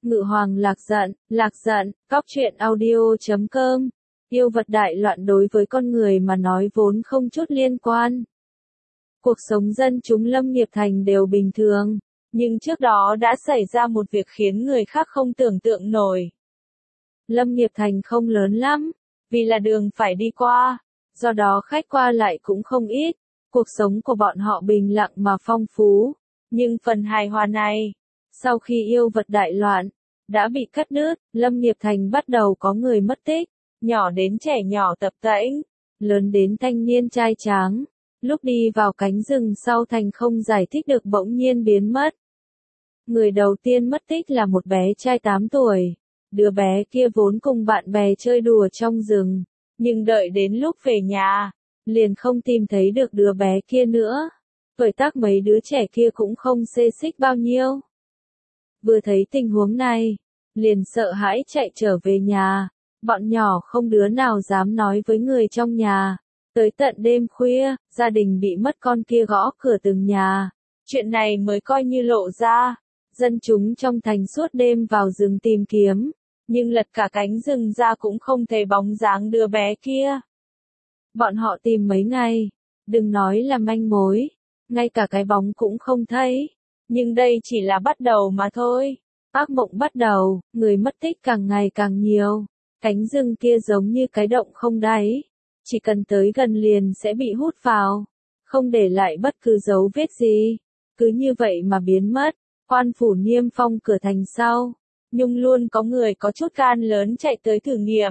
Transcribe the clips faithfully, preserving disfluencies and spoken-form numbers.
Ngự hoàng lạc giận, lạc giận, cóc truyện audio chấm com. Yêu vật đại loạn đối với con người mà nói vốn không chút liên quan. Cuộc sống dân chúng Lâm Nghiệp Thành đều bình thường, nhưng trước đó đã xảy ra một việc khiến người khác không tưởng tượng nổi. Lâm Nghiệp Thành không lớn lắm, vì là đường phải đi qua, do đó khách qua lại cũng không ít. Cuộc sống của bọn họ bình lặng mà phong phú, nhưng phần hài hòa này, sau khi yêu vật đại loạn, đã bị cắt đứt. Lâm Nghiệp Thành bắt đầu có người mất tích, nhỏ đến trẻ nhỏ tập tễnh, lớn đến thanh niên trai tráng. Lúc đi vào cánh rừng sau thành không giải thích được bỗng nhiên biến mất. Người đầu tiên mất tích là một bé trai tám tuổi. Đứa bé kia vốn cùng bạn bè chơi đùa trong rừng, nhưng đợi đến lúc về nhà, liền không tìm thấy được đứa bé kia nữa. Tuổi tác mấy đứa trẻ kia cũng không xê xích bao nhiêu. Vừa thấy tình huống này, liền sợ hãi chạy trở về nhà. Bọn nhỏ không đứa nào dám nói với người trong nhà. Tới tận đêm khuya, gia đình bị mất con kia gõ cửa từng nhà. Chuyện này mới coi như lộ ra. Dân chúng trong thành suốt đêm vào rừng tìm kiếm, nhưng lật cả cánh rừng ra cũng không thấy bóng dáng đứa bé kia. Bọn họ tìm mấy ngày, đừng nói là manh mối, ngay cả cái bóng cũng không thấy. Nhưng đây chỉ là bắt đầu mà thôi. Ác mộng bắt đầu, người mất tích càng ngày càng nhiều. Cánh rừng kia giống như cái động không đáy. Chỉ cần tới gần liền sẽ bị hút vào, không để lại bất cứ dấu vết gì. Cứ như vậy mà biến mất. Quan phủ niêm phong cửa thành sau, nhưng luôn có người có chút gan lớn chạy tới thử nghiệm.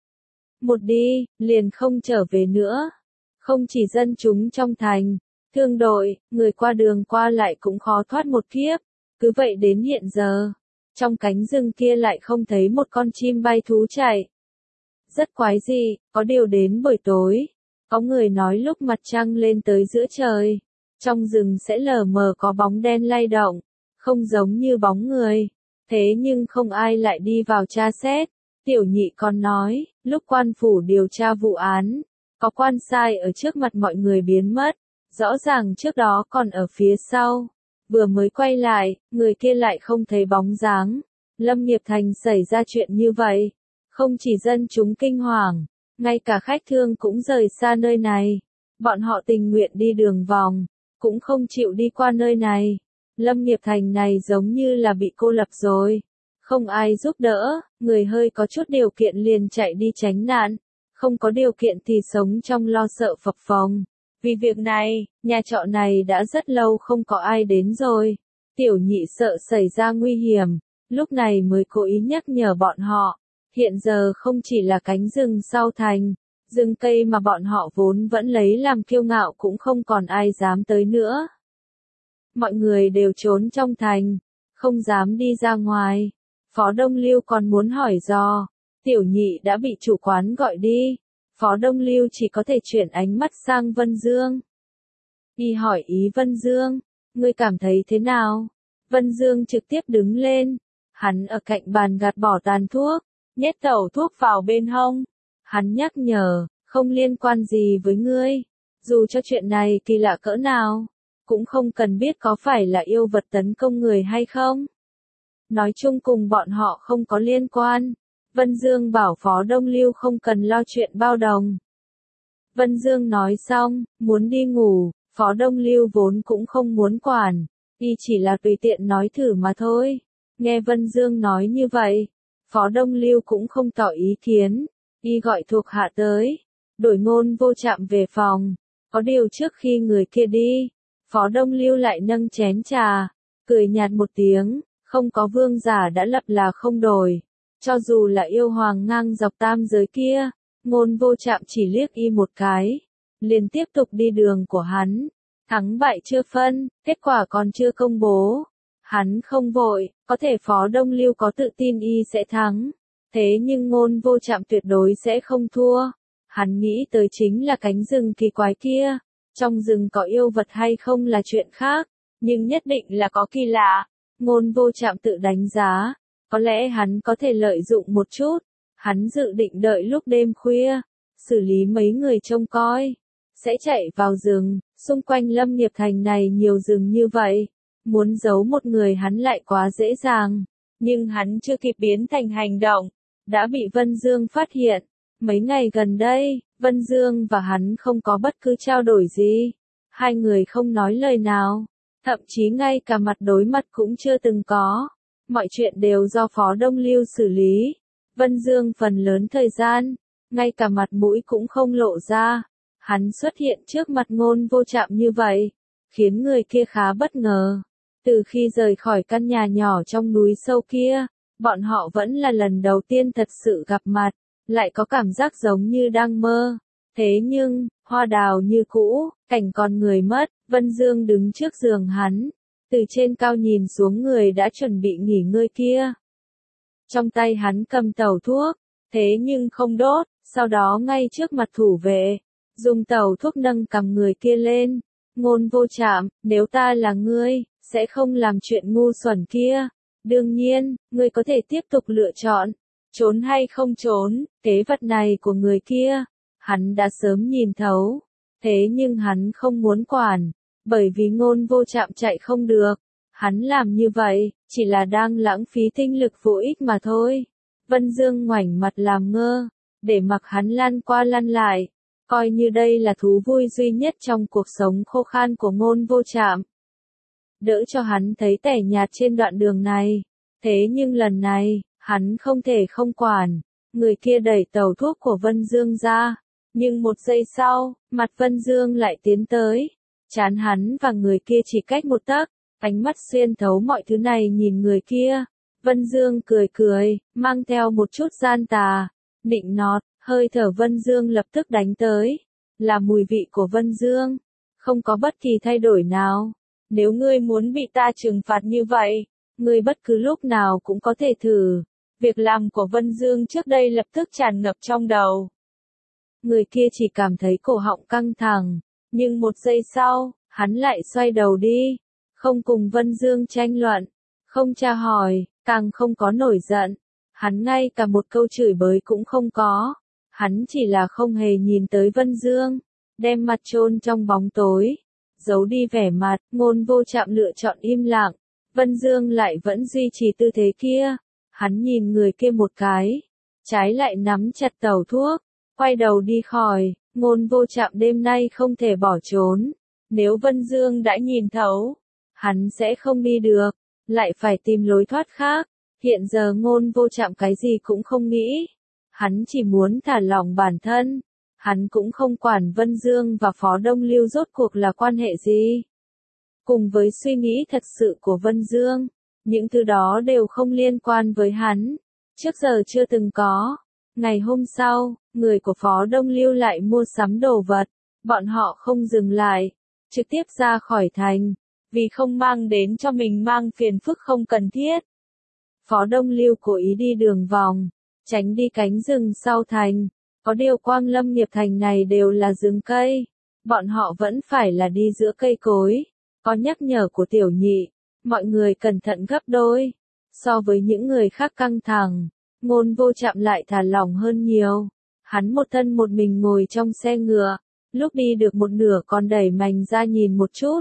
Một đi, liền không trở về nữa. Không chỉ dân chúng trong thành, thương đội, người qua đường qua lại cũng khó thoát một kiếp. Cứ vậy đến hiện giờ, trong cánh rừng kia lại không thấy một con chim bay thú chạy. Rất quái dị, có điều đến buổi tối, có người nói lúc mặt trăng lên tới giữa trời, trong rừng sẽ lờ mờ có bóng đen lay động, không giống như bóng người. Thế nhưng không ai lại đi vào tra xét. Tiểu nhị còn nói, lúc quan phủ điều tra vụ án, có quan sai ở trước mặt mọi người biến mất, rõ ràng trước đó còn ở phía sau. Vừa mới quay lại, người kia lại không thấy bóng dáng. Lâm Nghiệp Thành xảy ra chuyện như vậy. Không chỉ dân chúng kinh hoàng, ngay cả khách thương cũng rời xa nơi này. Bọn họ tình nguyện đi đường vòng, cũng không chịu đi qua nơi này. Lâm Nghiệp Thành này giống như là bị cô lập rồi. Không ai giúp đỡ, người hơi có chút điều kiện liền chạy đi tránh nạn. Không có điều kiện thì sống trong lo sợ phập phồng. Vì việc này, nhà trọ này đã rất lâu không có ai đến rồi. Tiểu nhị sợ xảy ra nguy hiểm, lúc này mới cố ý nhắc nhở bọn họ. Hiện giờ không chỉ là cánh rừng sau thành, rừng cây mà bọn họ vốn vẫn lấy làm kiêu ngạo cũng không còn ai dám tới nữa. Mọi người đều trốn trong thành, không dám đi ra ngoài. Phó Đông Lưu còn muốn hỏi dò, tiểu nhị đã bị chủ quán gọi đi. Phó Đông Lưu chỉ có thể chuyển ánh mắt sang Vân Dương. Y hỏi ý Vân Dương, ngươi cảm thấy thế nào? Vân Dương trực tiếp đứng lên, hắn ở cạnh bàn gạt bỏ tàn thuốc, nhét tẩu thuốc vào bên hông. Hắn nhắc nhở, không liên quan gì với ngươi, dù cho chuyện này kỳ lạ cỡ nào, cũng không cần biết có phải là yêu vật tấn công người hay không. Nói chung cùng bọn họ không có liên quan. Vân Dương bảo Phó Đông Lưu không cần lo chuyện bao đồng. Vân Dương nói xong, muốn đi ngủ, Phó Đông Lưu vốn cũng không muốn quản, y chỉ là tùy tiện nói thử mà thôi. Nghe Vân Dương nói như vậy, Phó Đông Lưu cũng không tỏ ý kiến, y gọi thuộc hạ tới, đổi Ngôn Vô Trạm về phòng. Có điều trước khi người kia đi, Phó Đông Lưu lại nâng chén trà, cười nhạt một tiếng, không có vương giả đã lập là không đổi. Cho dù là yêu hoàng ngang dọc tam giới kia, Ngôn Vô Trạm chỉ liếc y một cái, liền tiếp tục đi đường của hắn. Thắng bại chưa phân, kết quả còn chưa công bố. Hắn không vội, có thể Phó Đông Lưu có tự tin y sẽ thắng. Thế nhưng Ngôn Vô Trạm tuyệt đối sẽ không thua. Hắn nghĩ tới chính là cánh rừng kỳ quái kia. Trong rừng có yêu vật hay không là chuyện khác, nhưng nhất định là có kỳ lạ. Ngôn Vô Trạm tự đánh giá, có lẽ hắn có thể lợi dụng một chút. Hắn dự định đợi lúc đêm khuya, xử lý mấy người trông coi, sẽ chạy vào rừng. Xung quanh Lâm Nghiệp Thành này nhiều rừng như vậy, muốn giấu một người hắn lại quá dễ dàng. nhưng hắn chưa kịp biến thành hành động, đã bị Vân Dương phát hiện. Mấy ngày gần đây, Vân Dương và hắn không có bất cứ trao đổi gì. Hai người không nói lời nào, thậm chí ngay cả mặt đối mặt cũng chưa từng có. Mọi chuyện đều do Phó Đông Lưu xử lý. Vân Dương phần lớn thời gian, ngay cả mặt mũi cũng không lộ ra. Hắn xuất hiện trước mặt Ngôn Vô Trạm như vậy, khiến người kia khá bất ngờ. Từ khi rời khỏi căn nhà nhỏ trong núi sâu kia, bọn họ vẫn là lần đầu tiên thật sự gặp mặt, lại có cảm giác giống như đang mơ. Thế nhưng, hoa đào như cũ, cảnh còn người mất, Vân Dương đứng trước giường hắn, từ trên cao nhìn xuống người đã chuẩn bị nghỉ ngơi kia. Trong tay hắn cầm tẩu thuốc, thế nhưng không đốt, sau đó ngay trước mặt thủ vệ, dùng tẩu thuốc nâng cầm người kia lên. Ngôn Vô Trạm, nếu ta là ngươi, sẽ không làm chuyện ngu xuẩn kia. Đương nhiên, ngươi có thể tiếp tục lựa chọn, trốn hay không trốn, kế vật này của người kia. Hắn đã sớm nhìn thấu, thế nhưng hắn không muốn quản, bởi vì Ngôn Vô Trạm chạy không được. Hắn làm như vậy, chỉ là đang lãng phí tinh lực vô ích mà thôi. Vân Dương ngoảnh mặt làm ngơ, để mặc hắn lăn qua lăn lại, coi như đây là thú vui duy nhất trong cuộc sống khô khan của Ngôn Vô Trạm. Đỡ cho hắn thấy tẻ nhạt trên đoạn đường này, thế nhưng lần này, hắn không thể không quản. Người kia đẩy tẩu thuốc của Vân Dương ra, nhưng một giây sau, mặt Vân Dương lại tiến tới. Trán hắn và người kia chỉ cách một tấc, ánh mắt xuyên thấu mọi thứ này nhìn người kia. Vân Dương cười cười, mang theo một chút gian tà, nịnh nọt, hơi thở Vân Dương lập tức đánh tới. Là mùi vị của Vân Dương, không có bất kỳ thay đổi nào. Nếu ngươi muốn bị ta trừng phạt như vậy, ngươi bất cứ lúc nào cũng có thể thử. Việc làm của Vân Dương trước đây lập tức tràn ngập trong đầu. Người kia chỉ cảm thấy cổ họng căng thẳng, nhưng một giây sau, hắn lại xoay đầu đi, không cùng Vân Dương tranh luận, không tra hỏi, càng không có nổi giận. Hắn ngay cả một câu chửi bới cũng không có. Hắn chỉ là không hề nhìn tới Vân Dương, đem mặt chôn trong bóng tối, giấu đi vẻ mặt. Ngôn Vô Trạm lựa chọn im lặng, Vân Dương lại vẫn duy trì tư thế kia. Hắn nhìn người kia một cái, trái lại nắm chặt tẩu thuốc, quay đầu đi khỏi. Ngôn Vô Trạm đêm nay không thể bỏ trốn. Nếu Vân Dương đã nhìn thấu, hắn sẽ không đi được, lại phải tìm lối thoát khác. Hiện giờ Ngôn Vô Trạm cái gì cũng không nghĩ. Hắn chỉ muốn thả lỏng bản thân. Hắn cũng không quản Vân Dương và Phó Đông Lưu rốt cuộc là quan hệ gì. Cùng với suy nghĩ thật sự của Vân Dương, những thứ đó đều không liên quan với hắn. Trước giờ chưa từng có. Ngày hôm sau, người của Phó Đông Lưu lại mua sắm đồ vật. Bọn họ không dừng lại, trực tiếp ra khỏi thành, vì không mang đến cho mình mang phiền phức không cần thiết. Phó Đông Lưu cố ý đi đường vòng, tránh đi cánh rừng sau thành. Có điều Quang Lâm Nghiệp Thành này đều là rừng cây, bọn họ vẫn phải là đi giữa cây cối. Có nhắc nhở của Tiểu Nhị, mọi người cẩn thận gấp đôi. So với những người khác căng thẳng, Ngôn Vô Trạm lại thả lỏng hơn nhiều. Hắn một thân một mình ngồi trong xe ngựa, lúc đi được một nửa còn đẩy mành ra nhìn một chút.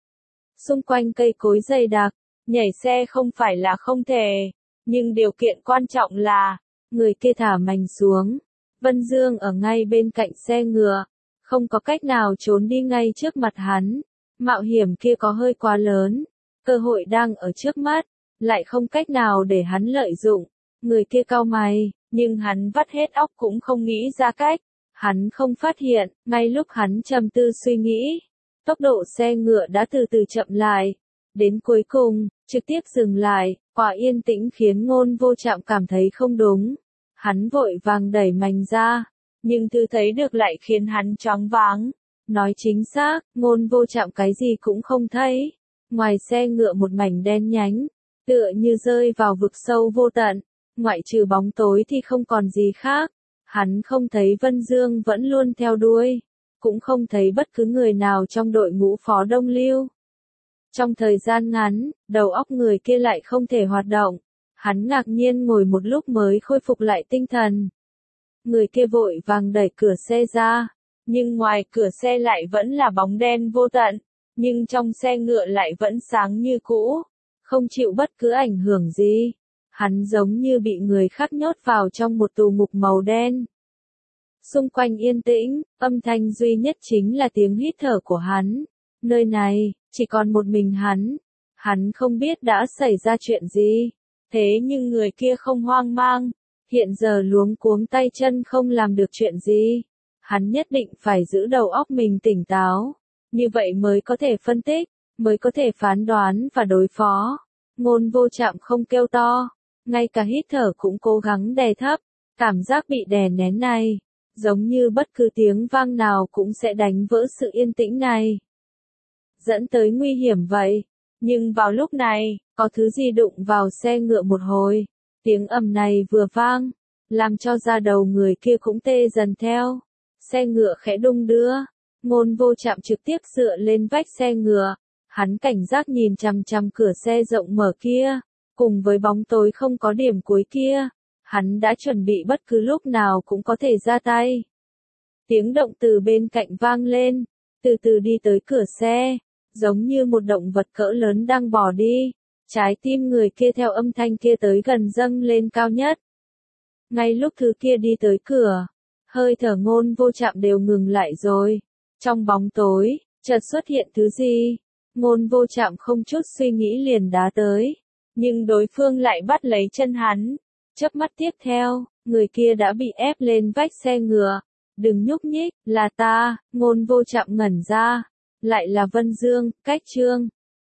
Xung quanh cây cối dày đặc, nhảy xe không phải là không thể, nhưng điều kiện quan trọng là, người kia thả mành xuống. Vân Dương ở ngay bên cạnh xe ngựa, không có cách nào trốn đi ngay trước mặt hắn. Mạo hiểm kia có hơi quá lớn, cơ hội đang ở trước mắt, lại không cách nào để hắn lợi dụng. Người kia cau mày, nhưng hắn vắt hết óc cũng không nghĩ ra cách. Hắn không phát hiện, ngay lúc hắn trầm tư suy nghĩ, tốc độ xe ngựa đã từ từ chậm lại, đến cuối cùng, trực tiếp dừng lại. Quả yên tĩnh khiến Ngôn Vô Trạm cảm thấy không đúng. Hắn vội vàng đẩy mành ra, nhưng thứ thấy được lại khiến hắn choáng váng. Nói chính xác, Ngôn Vô Trạm cái gì cũng không thấy. Ngoài xe ngựa một mảnh đen nhánh, tựa như rơi vào vực sâu vô tận. Ngoại trừ bóng tối thì không còn gì khác. Hắn không thấy Vân Dương vẫn luôn theo đuôi, cũng không thấy bất cứ người nào trong đội ngũ Phó Đông Lưu. Trong thời gian ngắn, đầu óc người kia lại không thể hoạt động. Hắn ngạc nhiên ngồi một lúc mới khôi phục lại tinh thần. Người kia vội vàng đẩy cửa xe ra, nhưng ngoài cửa xe lại vẫn là bóng đen vô tận, nhưng trong xe ngựa lại vẫn sáng như cũ, không chịu bất cứ ảnh hưởng gì. Hắn giống như bị người khác nhốt vào trong một tù ngục màu đen. Xung quanh yên tĩnh, âm thanh duy nhất chính là tiếng hít thở của hắn. Nơi này, chỉ còn một mình hắn. Hắn không biết đã xảy ra chuyện gì. Thế nhưng người kia không hoang mang. Hiện giờ luống cuống tay chân không làm được chuyện gì. Hắn nhất định phải giữ đầu óc mình tỉnh táo. Như vậy mới có thể phân tích, mới có thể phán đoán và đối phó. Ngôn Vô Trạm không kêu to. Ngay cả hít thở cũng cố gắng đè thấp. Cảm giác bị đè nén này. Giống như bất cứ tiếng vang nào cũng sẽ đánh vỡ sự yên tĩnh này. Dẫn tới nguy hiểm vậy. Nhưng vào lúc này, có thứ gì đụng vào xe ngựa một hồi. Tiếng ầm này vừa vang, làm cho da đầu người kia cũng tê dần theo. Xe ngựa khẽ đung đưa. Ngôn Vô Trạm trực tiếp dựa lên vách xe ngựa. Hắn cảnh giác nhìn chằm chằm cửa xe rộng mở kia. Cùng với bóng tối không có điểm cuối kia. Hắn đã chuẩn bị bất cứ lúc nào cũng có thể ra tay. Tiếng động từ bên cạnh vang lên. Từ từ đi tới cửa xe. Giống như một động vật cỡ lớn đang bỏ đi. Trái tim người kia theo âm thanh kia tới gần dâng lên cao nhất. Ngay lúc thứ kia đi tới cửa. Hơi thở Ngôn Vô Trạm đều ngừng lại rồi. Trong bóng tối, chợt xuất hiện thứ gì. Ngôn Vô Trạm không chút suy nghĩ liền đá tới. Nhưng đối phương lại bắt lấy chân hắn. Chớp mắt tiếp theo, người kia đã bị ép lên vách xe ngựa. Đừng nhúc nhích, là ta. Ngôn Vô Trạm ngẩn ra. Lại là Vân Dương, Cách Trương.